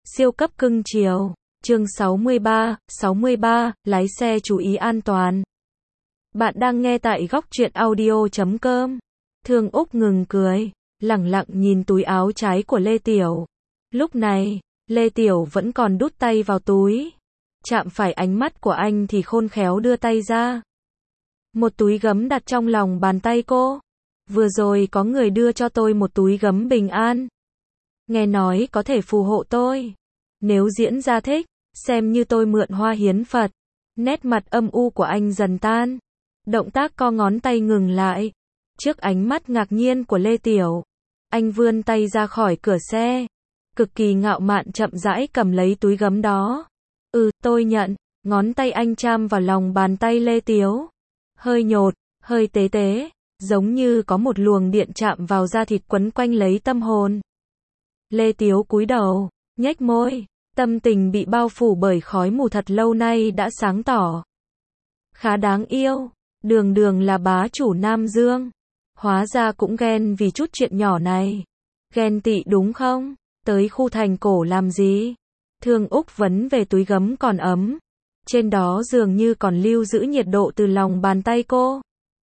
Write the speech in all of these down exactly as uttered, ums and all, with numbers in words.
Siêu cấp cưng chiều. Chương sáu mươi ba, sáu mươi ba, lái xe chú ý an toàn. Bạn đang nghe tại góc truyện audio chấm com. Thương Úc ngừng cười, lẳng lặng nhìn túi áo trái của Lê Tiểu. Lúc này, Lê Tiểu vẫn còn đút tay vào túi. Chạm phải ánh mắt của anh thì khôn khéo đưa tay ra. Một túi gấm đặt trong lòng bàn tay cô. Vừa rồi có người đưa cho tôi một túi gấm bình an. Nghe nói có thể phù hộ tôi. Nếu diễn ra thích, xem như tôi mượn hoa hiến Phật. Nét mặt âm u của anh dần tan. Động tác co ngón tay ngừng lại. Trước ánh mắt ngạc nhiên của Lê Tiểu, anh vươn tay ra khỏi cửa xe. Cực kỳ ngạo mạn chậm rãi cầm lấy túi gấm đó. Ừ, tôi nhận. Ngón tay anh chạm vào lòng bàn tay Lê Tiểu. Hơi nhột, hơi tế tế, giống như có một luồng điện chạm vào da thịt quấn quanh lấy tâm hồn. Lê Tiểu cúi đầu, nhếch môi, tâm tình bị bao phủ bởi khói mù thật lâu nay đã sáng tỏ. Khá đáng yêu, đường đường là bá chủ Nam Dương. Hóa ra cũng ghen vì chút chuyện nhỏ này. Ghen tị đúng không? Tới khu thành cổ làm gì? Thương Úc vấn về túi gấm còn ấm. Trên đó dường như còn lưu giữ nhiệt độ từ lòng bàn tay cô.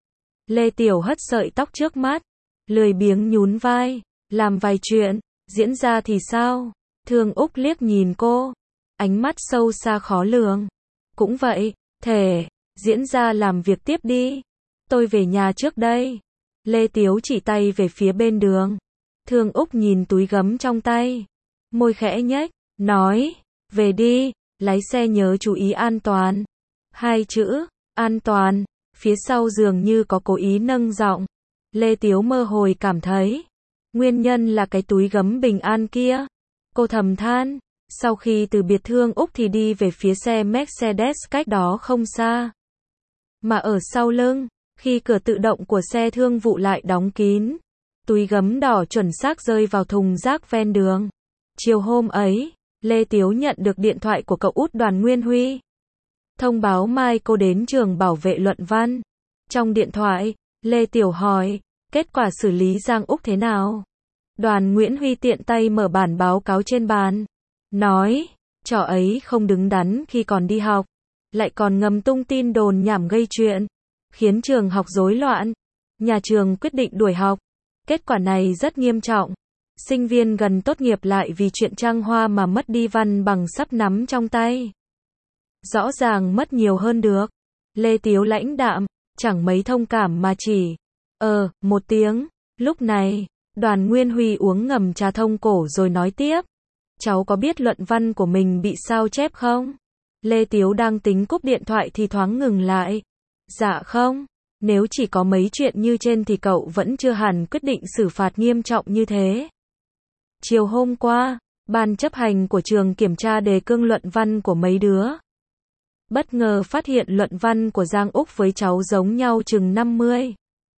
Lê Tiểu hất sợi tóc trước mắt, lười biếng nhún vai, làm vài chuyện, diễn ra thì sao? Thương Úc liếc nhìn cô, ánh mắt sâu xa khó lường. Cũng vậy, thể, diễn ra làm việc tiếp đi. Tôi về nhà trước đây. Lê Tiểu chỉ tay về phía bên đường. Thương Úc nhìn túi gấm trong tay, môi khẽ nhếch, nói, về đi, lái xe nhớ chú ý an toàn. Hai chữ, an toàn, phía sau dường như có cố ý nâng giọng. Lê Tiểu mơ hồi cảm thấy, nguyên nhân là cái túi gấm bình an kia. Cô thầm than, sau khi từ biệt Thương Úc thì đi về phía xe Mercedes cách đó không xa. Mà ở sau lưng, khi cửa tự động của xe thương vụ lại đóng kín, túi gấm đỏ chuẩn xác rơi vào thùng rác ven đường. Chiều hôm ấy, Lê Tiểu nhận được điện thoại của cậu út Đoàn Nguyên Huy. Thông báo mai cô đến trường bảo vệ luận văn. Trong điện thoại, Lê Tiểu hỏi, kết quả xử lý Giang Úc thế nào? Đoàn Nguyễn Huy tiện tay mở bản báo cáo trên bàn. Nói, trò ấy không đứng đắn khi còn đi học. Lại còn ngầm tung tin đồn nhảm gây chuyện. Khiến trường học rối loạn. Nhà trường quyết định đuổi học. Kết quả này rất nghiêm trọng. Sinh viên gần tốt nghiệp lại vì chuyện trăng hoa mà mất đi văn bằng sắp nắm trong tay. Rõ ràng mất nhiều hơn được. Lê Tiểu lãnh đạm, chẳng mấy thông cảm mà chỉ, ờ, một tiếng. Lúc này, Đoàn Nguyên Huy uống ngầm trà thông cổ rồi nói tiếp. Cháu có biết luận văn của mình bị sao chép không? Lê Tiểu đang tính cúp điện thoại thì thoáng ngừng lại. Dạ không, nếu chỉ có mấy chuyện như trên thì cậu vẫn chưa hẳn quyết định xử phạt nghiêm trọng như thế. Chiều hôm qua, ban chấp hành của trường kiểm tra đề cương luận văn của mấy đứa. Bất ngờ phát hiện luận văn của Giang Úc với cháu giống nhau chừng năm mươi.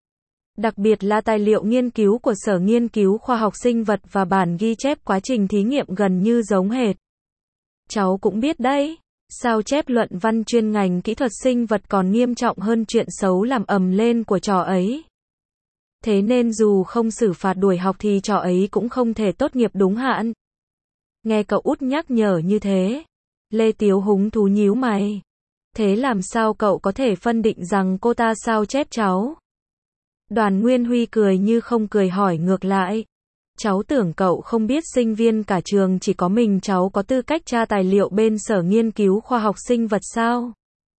Đặc biệt là tài liệu nghiên cứu của Sở Nghiên cứu Khoa học Sinh vật và bản ghi chép quá trình thí nghiệm gần như giống hệt. Cháu cũng biết đấy, sao chép luận văn chuyên ngành kỹ thuật sinh vật còn nghiêm trọng hơn chuyện xấu làm ầm lên của trò ấy. Thế nên dù không xử phạt đuổi học thì trò ấy cũng không thể tốt nghiệp đúng hạn. Nghe cậu út nhắc nhở như thế, Lê Tiểu húng thú nhíu mày. Thế làm sao cậu có thể phân định rằng cô ta sao chép cháu? Đoàn Nguyên Huy cười như không cười hỏi ngược lại. Cháu tưởng cậu không biết sinh viên cả trường chỉ có mình cháu có tư cách tra tài liệu bên Sở Nghiên cứu Khoa học Sinh vật sao?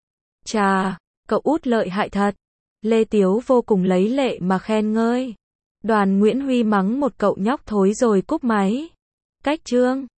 Chà, cậu út lợi hại thật. Lê Tiểu vô cùng lấy lệ mà khen ngơi. Đoàn Nguyễn Huy mắng một cậu nhóc thối rồi cúp máy. Cách chương.